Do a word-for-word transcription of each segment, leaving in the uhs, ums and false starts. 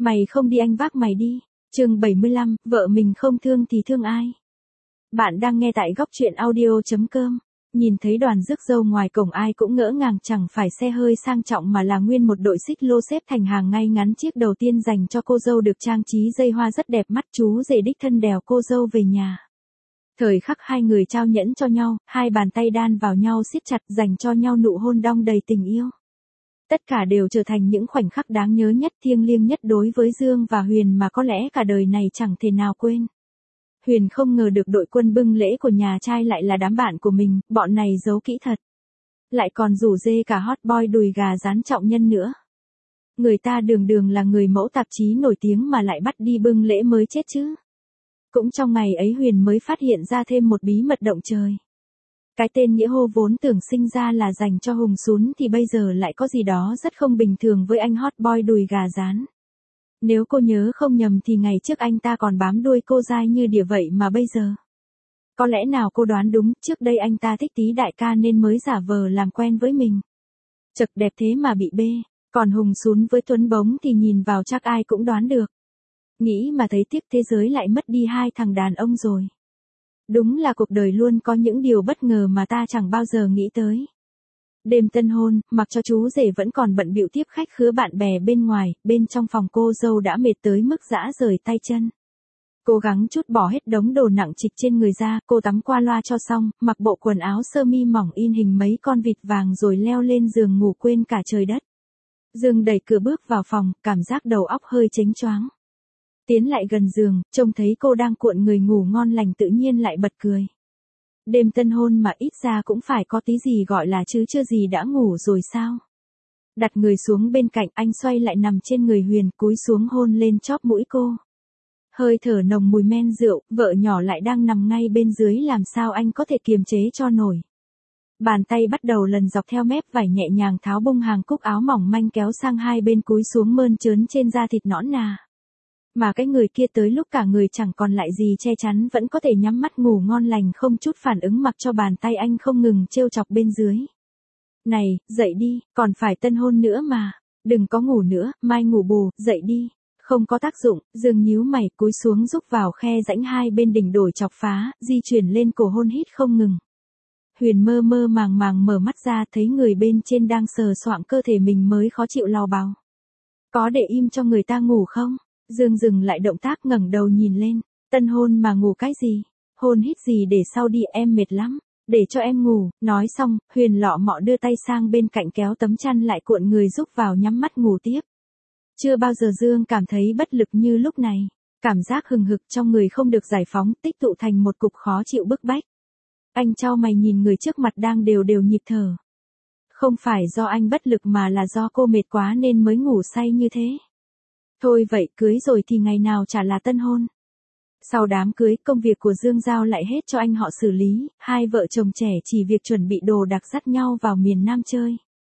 Mày không đi anh vác mày đi. Chương bảy mươi lăm, vợ mình không thương thì thương ai? Bạn đang nghe tại góc truyện audio chấm com. Nhìn thấy đoàn rước dâu ngoài cổng ai cũng ngỡ ngàng, chẳng phải xe hơi sang trọng mà là nguyên một đội xích lô xếp thành hàng ngay ngắn. Chiếc đầu tiên dành cho cô dâu được trang trí dây hoa rất đẹp mắt, chú rể đích thân đèo cô dâu về nhà. Thời khắc hai người trao nhẫn cho nhau, hai bàn tay đan vào nhau siết chặt, dành cho nhau nụ hôn đong đầy tình yêu. Tất cả đều trở thành những khoảnh khắc đáng nhớ nhất, thiêng liêng nhất đối với Dương và Huyền mà có lẽ cả đời này chẳng thể nào quên. Huyền không ngờ được đội quân bưng lễ của nhà trai lại là đám bạn của mình, bọn này giấu kỹ thật. Lại còn rủ dê cả hot boy đùi gà rán trọng nhân nữa. Người ta đường đường là người mẫu tạp chí nổi tiếng mà lại bắt đi bưng lễ mới chết chứ. Cũng trong ngày ấy Huyền mới phát hiện ra thêm một bí mật động trời. Cái tên Nghĩa Hô vốn tưởng sinh ra là dành cho Hùng Sún thì bây giờ lại có gì đó rất không bình thường với anh hot boy đùi gà rán. Nếu cô nhớ không nhầm thì ngày trước anh ta còn bám đuôi cô dai như đỉa vậy mà bây giờ. Có lẽ nào cô đoán đúng, trước đây anh ta thích Tý đại ca nên mới giả vờ làm quen với mình. Chật đẹp thế mà bị bê, còn Hùng Sún với Tuấn Bống thì nhìn vào chắc ai cũng đoán được. Nghĩ mà thấy tiếc, thế giới lại mất đi hai thằng đàn ông rồi. Đúng là cuộc đời luôn có những điều bất ngờ mà ta chẳng bao giờ nghĩ tới. Đêm tân hôn, mặc cho chú rể vẫn còn bận bịu tiếp khách khứa bạn bè bên ngoài, bên trong phòng cô dâu đã mệt tới mức rã rời tay chân. Cố gắng trút bỏ hết đống đồ nặng trịch trên người ra, cô tắm qua loa cho xong, mặc bộ quần áo sơ mi mỏng in hình mấy con vịt vàng rồi leo lên giường ngủ quên cả trời đất. Dương đẩy cửa bước vào phòng, cảm giác đầu óc hơi chếnh choáng. Tiến lại gần giường, trông thấy cô đang cuộn người ngủ ngon lành tự nhiên lại bật cười. Đêm tân hôn mà ít ra cũng phải có tí gì gọi là chứ chưa gì đã ngủ rồi sao? Đặt người xuống bên cạnh, anh xoay lại nằm trên người Huyền, cúi xuống hôn lên chóp mũi cô. Hơi thở nồng mùi men rượu, vợ nhỏ lại đang nằm ngay bên dưới, làm sao anh có thể kiềm chế cho nổi. Bàn tay bắt đầu lần dọc theo mép vải nhẹ nhàng tháo bung hàng cúc áo mỏng manh kéo sang hai bên, cúi xuống mơn trớn trên da thịt nõn nà. Mà cái người kia tới lúc cả người chẳng còn lại gì che chắn vẫn có thể nhắm mắt ngủ ngon lành không chút phản ứng, mặc cho bàn tay anh không ngừng trêu chọc bên dưới. Này, dậy đi, còn phải tân hôn nữa mà. Đừng có ngủ nữa, mai ngủ bù, dậy đi. Không có tác dụng, Dương nhíu mày cúi xuống rúc vào khe rãnh hai bên đỉnh đổi chọc phá, di chuyển lên cổ hôn hít không ngừng. Huyền mơ mơ màng màng mở mắt ra, thấy người bên trên đang sờ soạng cơ thể mình mới khó chịu lào bào. Có để im cho người ta ngủ không? Dương dừng lại động tác, ngẩng đầu nhìn lên. Tân hôn mà ngủ cái gì? Hôn hít gì để sau đi, em mệt lắm. Để cho em ngủ. Nói xong, Huyền lọ mọ đưa tay sang bên cạnh kéo tấm chăn lại cuộn người rúc vào nhắm mắt ngủ tiếp. Chưa bao giờ Dương cảm thấy bất lực như lúc này. Cảm giác hừng hực trong người không được giải phóng, tích tụ thành một cục khó chịu bức bách. Anh chau mày nhìn người trước mặt đang đều đều nhịp thở. Không phải do anh bất lực mà là do cô mệt quá nên mới ngủ say như thế. Thôi vậy, cưới rồi thì ngày nào chả là tân hôn. Sau đám cưới, công việc của Dương giao lại hết cho anh họ xử lý, hai vợ chồng trẻ chỉ việc chuẩn bị đồ đạc dắt nhau vào miền Nam chơi.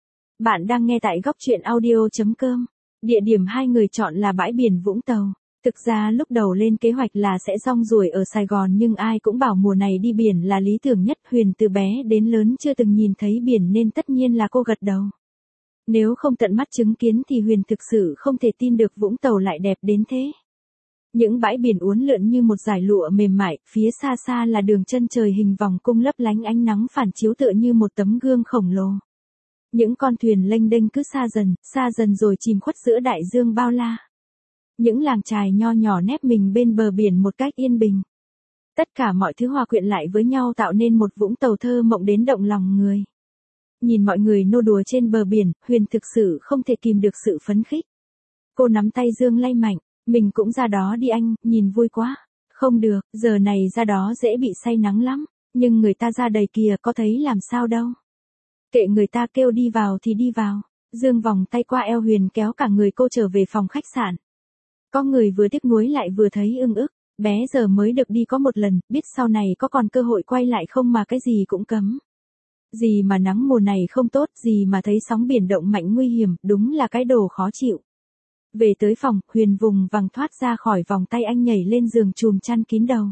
Bạn đang nghe tại góc truyện audio chấm com. Địa điểm hai người chọn là bãi biển Vũng Tàu. Thực ra lúc đầu lên kế hoạch là sẽ rong ruổi ở Sài Gòn, nhưng ai cũng bảo mùa này đi biển là lý tưởng nhất. Huyền từ bé đến lớn chưa từng nhìn thấy biển nên tất nhiên là cô gật đầu. Nếu không tận mắt chứng kiến thì Huyền thực sự không thể tin được Vũng Tàu lại đẹp đến thế. Những bãi biển uốn lượn như một dải lụa mềm mại, phía xa xa là đường chân trời hình vòng cung lấp lánh ánh nắng phản chiếu tựa như một tấm gương khổng lồ. Những con thuyền lênh đênh cứ xa dần, xa dần rồi chìm khuất giữa đại dương bao la. Những làng chài nho nhỏ nép mình bên bờ biển một cách yên bình. Tất cả mọi thứ hòa quyện lại với nhau tạo nên một Vũng Tàu thơ mộng đến động lòng người. Nhìn mọi người nô đùa trên bờ biển, Huyền thực sự không thể kìm được sự phấn khích. Cô nắm tay Dương lay mạnh, mình cũng ra đó đi anh, nhìn vui quá. Không được, giờ này ra đó dễ bị say nắng lắm, nhưng người ta ra đầy kìa, có thấy làm sao đâu. Kệ người ta, kêu đi vào thì đi vào. Dương vòng tay qua eo Huyền kéo cả người cô trở về phòng khách sạn. Có người vừa tiếc nuối lại vừa thấy ưng ức, bé giờ mới được đi có một lần, biết sau này có còn cơ hội quay lại không mà cái gì cũng cấm. Gì mà nắng mùa này không tốt, gì mà thấy sóng biển động mạnh nguy hiểm, đúng là cái đồ khó chịu. Về tới phòng, Huyền vùng vằng thoát ra khỏi vòng tay anh, nhảy lên giường chùm chăn kín đầu.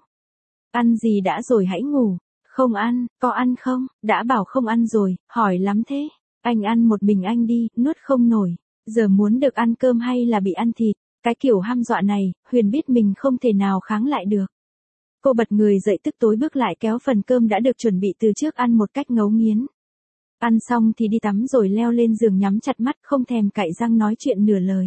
Ăn gì đã rồi hãy ngủ. Không ăn, có ăn không? Đã bảo không ăn rồi, hỏi lắm thế. Anh ăn một mình anh đi, nuốt không nổi. Giờ muốn được ăn cơm hay là bị ăn thịt? Cái kiểu hăm dọa này, Huyền biết mình không thể nào kháng lại được. Cô bật người dậy tức tối bước lại kéo phần cơm đã được chuẩn bị từ trước ăn một cách ngấu nghiến. Ăn xong thì đi tắm rồi leo lên giường nhắm chặt mắt không thèm cạy răng nói chuyện nửa lời.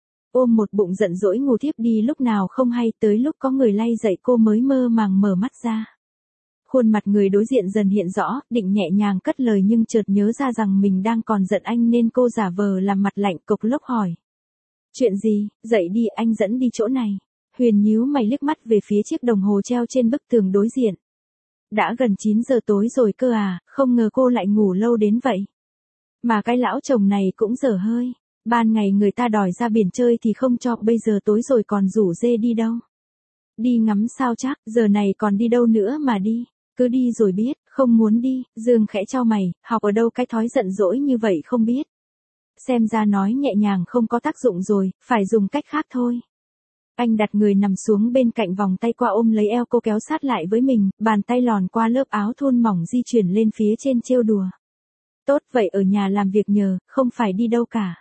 Ôm một bụng giận dỗi ngủ thiếp đi lúc nào không hay, tới lúc có người lay dậy cô mới mơ màng mở mắt ra. Khuôn mặt người đối diện dần hiện rõ, định nhẹ nhàng cất lời nhưng chợt nhớ ra rằng mình đang còn giận anh nên cô giả vờ làm mặt lạnh cộc lốc hỏi. Chuyện gì, dậy đi anh dẫn đi chỗ này. Huyền nhíu mày liếc mắt về phía chiếc đồng hồ treo trên bức tường đối diện. Đã gần chín giờ tối rồi cơ à, không ngờ cô lại ngủ lâu đến vậy. Mà cái lão chồng này cũng dở hơi. Ban ngày người ta đòi ra biển chơi thì không cho, bây giờ tối rồi còn rủ dê đi đâu. Đi ngắm sao chắc, giờ này còn đi đâu nữa mà đi. Cứ đi rồi biết, không muốn đi. Dương khẽ chau mày, học ở đâu cái thói giận dỗi như vậy không biết. Xem ra nói nhẹ nhàng không có tác dụng rồi, phải dùng cách khác thôi. Anh đặt người nằm xuống bên cạnh, vòng tay qua ôm lấy eo cô kéo sát lại với mình, bàn tay lòn qua lớp áo thun mỏng di chuyển lên phía trên trêu đùa. Tốt vậy ở nhà làm việc nhờ, không phải đi đâu cả.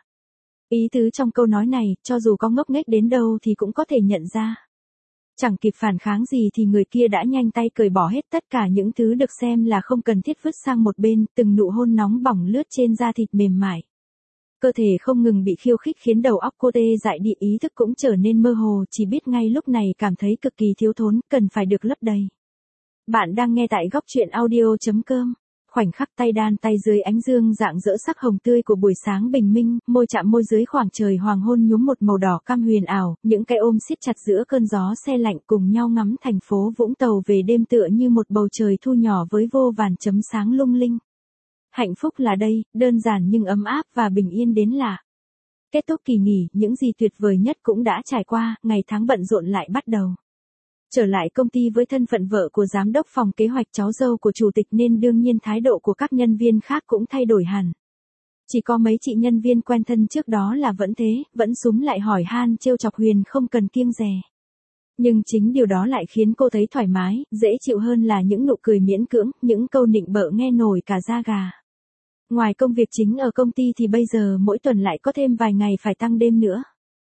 Ý tứ trong câu nói này, cho dù có ngốc nghếch đến đâu thì cũng có thể nhận ra. Chẳng kịp phản kháng gì thì người kia đã nhanh tay cởi bỏ hết tất cả những thứ được xem là không cần thiết vứt sang một bên, từng nụ hôn nóng bỏng lướt trên da thịt mềm mại. Cơ thể không ngừng bị khiêu khích khiến đầu óc cô tê dại đi, ý thức cũng trở nên mơ hồ, chỉ biết ngay lúc này cảm thấy cực kỳ thiếu thốn, cần phải được lấp đầy. Bạn đang nghe tại góc truyện audio chấm com. Khoảnh khắc tay đan tay dưới ánh dương rạng rỡ sắc hồng tươi của buổi sáng bình minh, môi chạm môi dưới khoảng trời hoàng hôn nhuốm một màu đỏ cam huyền ảo, những cái ôm siết chặt giữa cơn gió se lạnh cùng nhau ngắm thành phố Vũng Tàu về đêm tựa như một bầu trời thu nhỏ với vô vàn chấm sáng lung linh. Hạnh phúc là đây, đơn giản nhưng ấm áp và bình yên đến lạ. Kết thúc kỳ nghỉ, những gì tuyệt vời nhất cũng đã trải qua, ngày tháng bận rộn lại bắt đầu. Trở lại công ty với thân phận vợ của giám đốc phòng kế hoạch, cháu dâu của chủ tịch nên đương nhiên thái độ của các nhân viên khác cũng thay đổi hẳn. Chỉ có mấy chị nhân viên quen thân trước đó là vẫn thế, vẫn súm lại hỏi han trêu chọc Huyền không cần kiêng dè. Nhưng chính điều đó lại khiến cô thấy thoải mái, dễ chịu hơn là những nụ cười miễn cưỡng, những câu nịnh bợ nghe nổi cả da gà. Ngoài công việc chính ở công ty thì bây giờ mỗi tuần lại có thêm vài ngày phải tăng đêm nữa.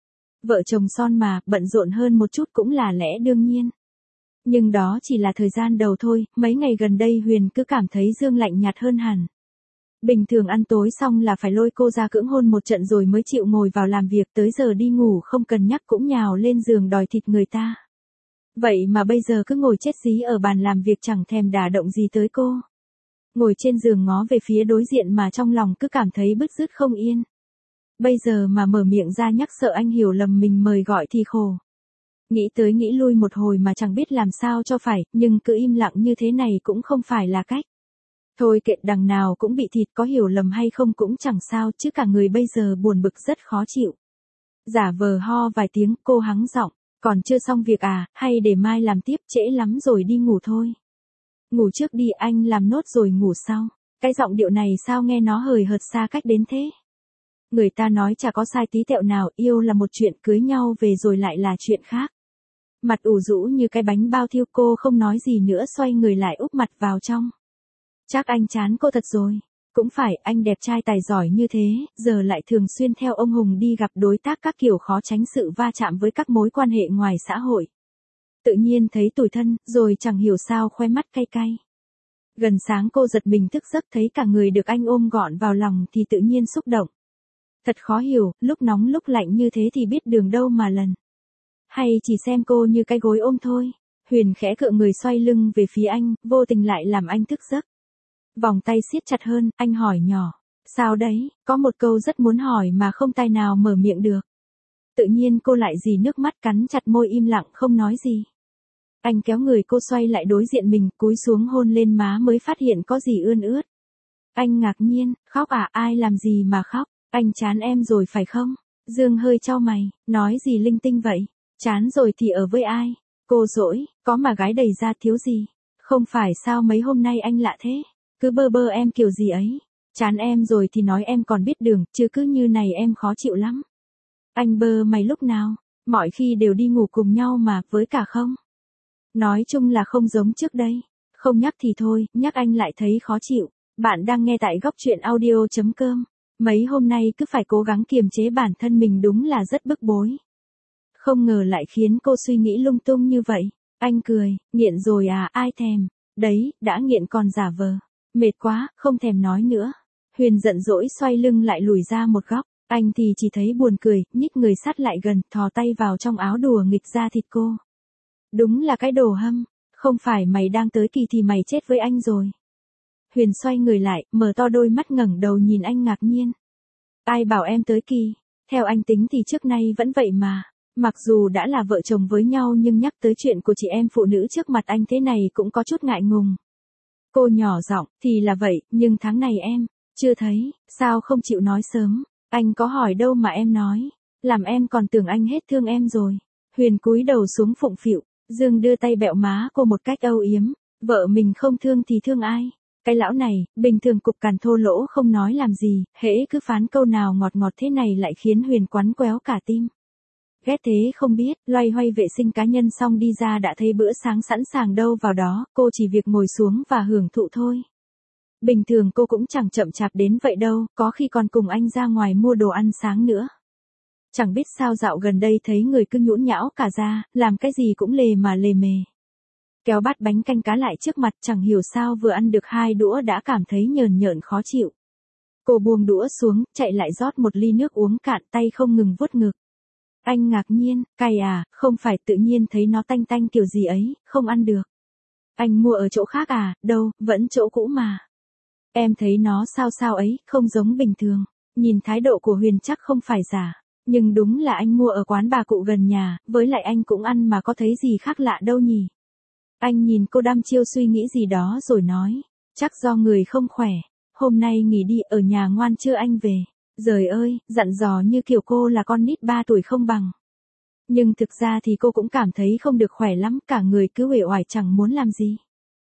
Vợ chồng son mà, bận rộn hơn một chút cũng là lẽ đương nhiên. Nhưng đó chỉ là thời gian đầu thôi, mấy ngày gần đây Huyền cứ cảm thấy Dương lạnh nhạt hơn hẳn. Bình thường ăn tối xong là phải lôi cô ra cưỡng hôn một trận rồi mới chịu ngồi vào làm việc, tới giờ đi ngủ không cần nhắc cũng nhào lên giường đòi thịt người ta. Vậy mà bây giờ cứ ngồi chết dí ở bàn làm việc chẳng thèm đả động gì tới cô. Ngồi trên giường ngó về phía đối diện mà trong lòng cứ cảm thấy bứt rứt không yên. Bây giờ mà mở miệng ra nhắc sợ anh hiểu lầm mình mời gọi thì khổ. Nghĩ tới nghĩ lui một hồi mà chẳng biết làm sao cho phải, nhưng cứ im lặng như thế này cũng không phải là cách. Thôi kệ, đằng nào cũng bị thịt, có hiểu lầm hay không cũng chẳng sao, chứ cả người bây giờ buồn bực rất khó chịu. Giả vờ ho vài tiếng, cô hắng giọng, còn chưa xong việc à, hay để mai làm tiếp, trễ lắm rồi đi ngủ thôi. Ngủ trước đi, anh làm nốt rồi ngủ sau. Cái giọng điệu này sao nghe nó hời hợt xa cách đến thế. Người ta nói chả có sai tí tẹo nào, yêu là một chuyện, cưới nhau về rồi lại là chuyện khác. Mặt ủ rũ như cái bánh bao thiêu, cô không nói gì nữa, xoay người lại úp mặt vào trong. Chắc anh chán cô thật rồi. Cũng phải, anh đẹp trai tài giỏi như thế, giờ lại thường xuyên theo ông Hùng đi gặp đối tác các kiểu, khó tránh sự va chạm với các mối quan hệ ngoài xã hội. Tự nhiên thấy tủi thân, rồi chẳng hiểu sao khoe mắt cay cay. Gần sáng cô giật mình thức giấc thấy cả người được anh ôm gọn vào lòng thì tự nhiên xúc động. Thật khó hiểu, lúc nóng lúc lạnh như thế thì biết đường đâu mà lần. Hay chỉ xem cô như cái gối ôm thôi. Huyền khẽ cựa người xoay lưng về phía anh, vô tình lại làm anh thức giấc. Vòng tay siết chặt hơn, anh hỏi nhỏ. Sao đấy, có một câu rất muốn hỏi mà không tài nào mở miệng được. Tự nhiên cô lại dì nước mắt, cắn chặt môi im lặng không nói gì. Anh kéo người cô xoay lại đối diện mình, cúi xuống hôn lên má mới phát hiện có gì ươn ướt. Anh ngạc nhiên, khóc à, ai làm gì mà khóc, anh chán em rồi phải không? Dương hơi chau mày, nói gì linh tinh vậy? Chán rồi thì ở với ai? Cô dỗi, có mà gái đầy ra thiếu gì? Không phải sao mấy hôm nay anh lạ thế? Cứ bơ bơ em kiểu gì ấy? Chán em rồi thì nói em còn biết đường, chứ cứ như này em khó chịu lắm. Anh bơ mày lúc nào? Mọi khi đều đi ngủ cùng nhau mà, với cả không? Nói chung là không giống trước đây. Không nhắc thì thôi, nhắc anh lại thấy khó chịu. Bạn đang nghe tại góc truyện audio chấm com. Mấy hôm nay cứ phải cố gắng kiềm chế bản thân mình đúng là rất bức bối. Không ngờ lại khiến cô suy nghĩ lung tung như vậy. Anh cười, nghiện rồi à, ai thèm. Đấy, đã nghiện còn giả vờ. Mệt quá, không thèm nói nữa. Huyền giận dỗi xoay lưng lại lùi ra một góc. Anh thì chỉ thấy buồn cười, nhích người sát lại gần, thò tay vào trong áo đùa nghịch ra thịt cô. Đúng là cái đồ hâm. Không phải mày đang tới kỳ thì mày chết với anh rồi. Huyền xoay người lại, mở to đôi mắt ngẩng đầu nhìn anh ngạc nhiên. Ai bảo em tới kỳ? Theo anh tính thì trước nay vẫn vậy mà. Mặc dù đã là vợ chồng với nhau nhưng nhắc tới chuyện của chị em phụ nữ trước mặt anh thế này cũng có chút ngại ngùng. Cô nhỏ giọng, thì là vậy, nhưng tháng này em, chưa thấy, sao không chịu nói sớm, anh có hỏi đâu mà em nói, làm em còn tưởng anh hết thương em rồi. Huyền cúi đầu xuống phụng phịu, Dương đưa tay bẹo má cô một cách âu yếm, vợ mình không thương thì thương ai. Cái lão này, bình thường cục cằn thô lỗ không nói làm gì, hễ cứ phán câu nào ngọt ngọt thế này lại khiến Huyền quắn quéo cả tim. Ghét thế không biết, loay hoay vệ sinh cá nhân xong đi ra đã thấy bữa sáng sẵn sàng đâu vào đó, cô chỉ việc ngồi xuống và hưởng thụ thôi. Bình thường cô cũng chẳng chậm chạp đến vậy đâu, có khi còn cùng anh ra ngoài mua đồ ăn sáng nữa. Chẳng biết sao dạo gần đây thấy người cứ nhũn nhão cả ra, làm cái gì cũng lề mà lề mề. Kéo bát bánh canh cá lại trước mặt chẳng hiểu sao vừa ăn được hai đũa đã cảm thấy nhờn nhợn khó chịu. Cô buông đũa xuống, chạy lại rót một ly nước uống cạn, tay không ngừng vuốt ngực. Anh ngạc nhiên, cay à, không phải tự nhiên thấy nó tanh tanh kiểu gì ấy, không ăn được. Anh mua ở chỗ khác à, đâu, vẫn chỗ cũ mà. Em thấy nó sao sao ấy, không giống bình thường. Nhìn thái độ của Huyền chắc không phải giả. Nhưng đúng là anh mua ở quán bà cụ gần nhà, với lại anh cũng ăn mà có thấy gì khác lạ đâu nhỉ. Anh nhìn cô đăm chiêu suy nghĩ gì đó rồi nói, chắc do người không khỏe. Hôm nay nghỉ đi, ở nhà ngoan chưa anh về. Giời ơi, dặn dò như kiểu cô là con nít ba tuổi không bằng. Nhưng thực ra thì cô cũng cảm thấy không được khỏe lắm, cả người cứ uể oải chẳng muốn làm gì.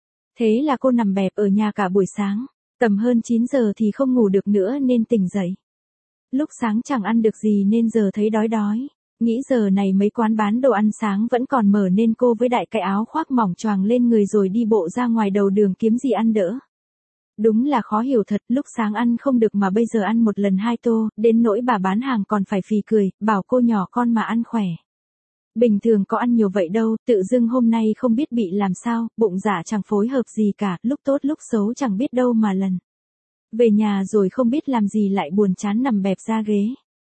Thế là cô nằm bẹp ở nhà cả buổi sáng, tầm hơn chín giờ thì không ngủ được nữa nên tỉnh dậy. Lúc sáng chẳng ăn được gì nên giờ thấy đói đói. Nghĩ giờ này mấy quán bán đồ ăn sáng vẫn còn mở nên cô với đại cái áo khoác mỏng choàng lên người rồi đi bộ ra ngoài đầu đường kiếm gì ăn đỡ. Đúng là khó hiểu thật, lúc sáng ăn không được mà bây giờ ăn một lần hai tô, đến nỗi bà bán hàng còn phải phì cười, bảo cô nhỏ con mà ăn khỏe. Bình thường có ăn nhiều vậy đâu, tự dưng hôm nay không biết bị làm sao, bụng dạ chẳng phối hợp gì cả, lúc tốt lúc xấu chẳng biết đâu mà lần. Về nhà rồi không biết làm gì lại buồn chán nằm bẹp ra ghế.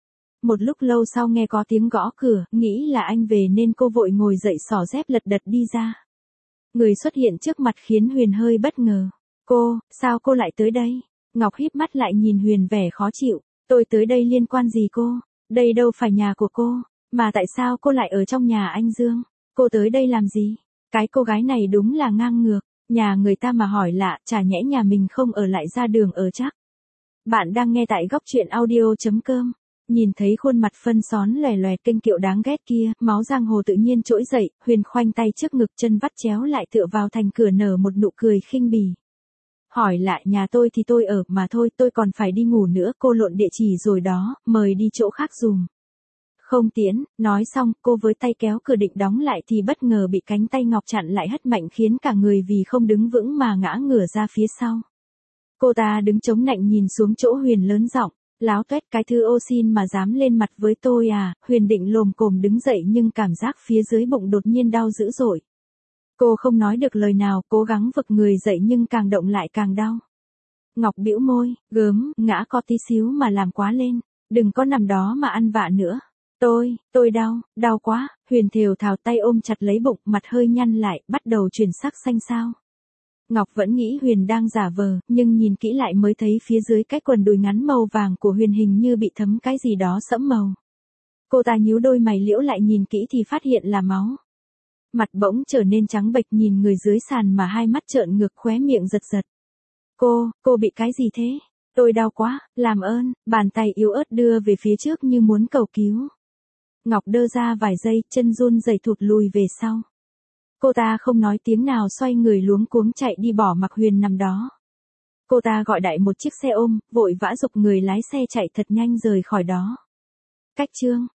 Một lúc lâu sau nghe có tiếng gõ cửa, nghĩ là anh về nên cô vội ngồi dậy xỏ dép lật đật đi ra. Người xuất hiện trước mặt khiến Huyền hơi bất ngờ. Cô, sao cô lại tới đây? Ngọc híp mắt lại nhìn Huyền vẻ khó chịu. Tôi tới đây liên quan gì cô? Đây đâu phải nhà của cô. Mà tại sao cô lại ở trong nhà anh Dương? Cô tới đây làm gì? Cái cô gái này đúng là ngang ngược. Nhà người ta mà hỏi lạ, chả nhẽ nhà mình không ở lại ra đường ở chắc. Bạn đang nghe tại góc truyện audio.com. Nhìn thấy khuôn mặt phân xón lòe lòe kênh kiệu đáng ghét kia, máu giang hồ tự nhiên trỗi dậy, Huyền khoanh tay trước ngực chân vắt chéo lại tựa vào thành cửa nở một nụ cười khinh bỉ. Hỏi lại nhà tôi thì tôi ở, mà thôi tôi còn phải đi ngủ nữa, cô lộn địa chỉ rồi đó, mời đi chỗ khác dùm. Không tiễn, nói xong, cô với tay kéo cửa định đóng lại thì bất ngờ bị cánh tay Ngọc chặn lại hất mạnh khiến cả người vì không đứng vững mà ngã ngửa ra phía sau. Cô ta đứng chống nạnh nhìn xuống chỗ Huyền lớn giọng, láo tuét cái thư ô xin mà dám lên mặt với tôi à. Huyền định lồm cồm đứng dậy nhưng cảm giác phía dưới bụng đột nhiên đau dữ dội. Cô không nói được lời nào, cố gắng vực người dậy nhưng càng động lại càng đau. Ngọc bĩu môi, gớm, ngã có tí xíu mà làm quá lên, đừng có nằm đó mà ăn vạ nữa. Tôi, tôi đau, đau quá. Huyền thều thào tay ôm chặt lấy bụng, mặt hơi nhăn lại, bắt đầu chuyển sắc xanh xao. Ngọc vẫn nghĩ Huyền đang giả vờ, nhưng nhìn kỹ lại mới thấy phía dưới cái quần đùi ngắn màu vàng của Huyền hình như bị thấm cái gì đó sẫm màu. Cô ta nhíu đôi mày liễu lại nhìn kỹ thì phát hiện là máu. Mặt bỗng trở nên trắng bệch nhìn người dưới sàn mà hai mắt trợn ngược khóe miệng giật giật. Cô, cô bị cái gì thế? Tôi đau quá, làm ơn, bàn tay yếu ớt đưa về phía trước như muốn cầu cứu. Ngọc đơ ra vài giây, chân run rẩy thụt lùi về sau. Cô ta không nói tiếng nào xoay người luống cuống chạy đi bỏ mặc Huyền nằm đó. Cô ta gọi đại một chiếc xe ôm, vội vã giục người lái xe chạy thật nhanh rời khỏi đó. Cách chương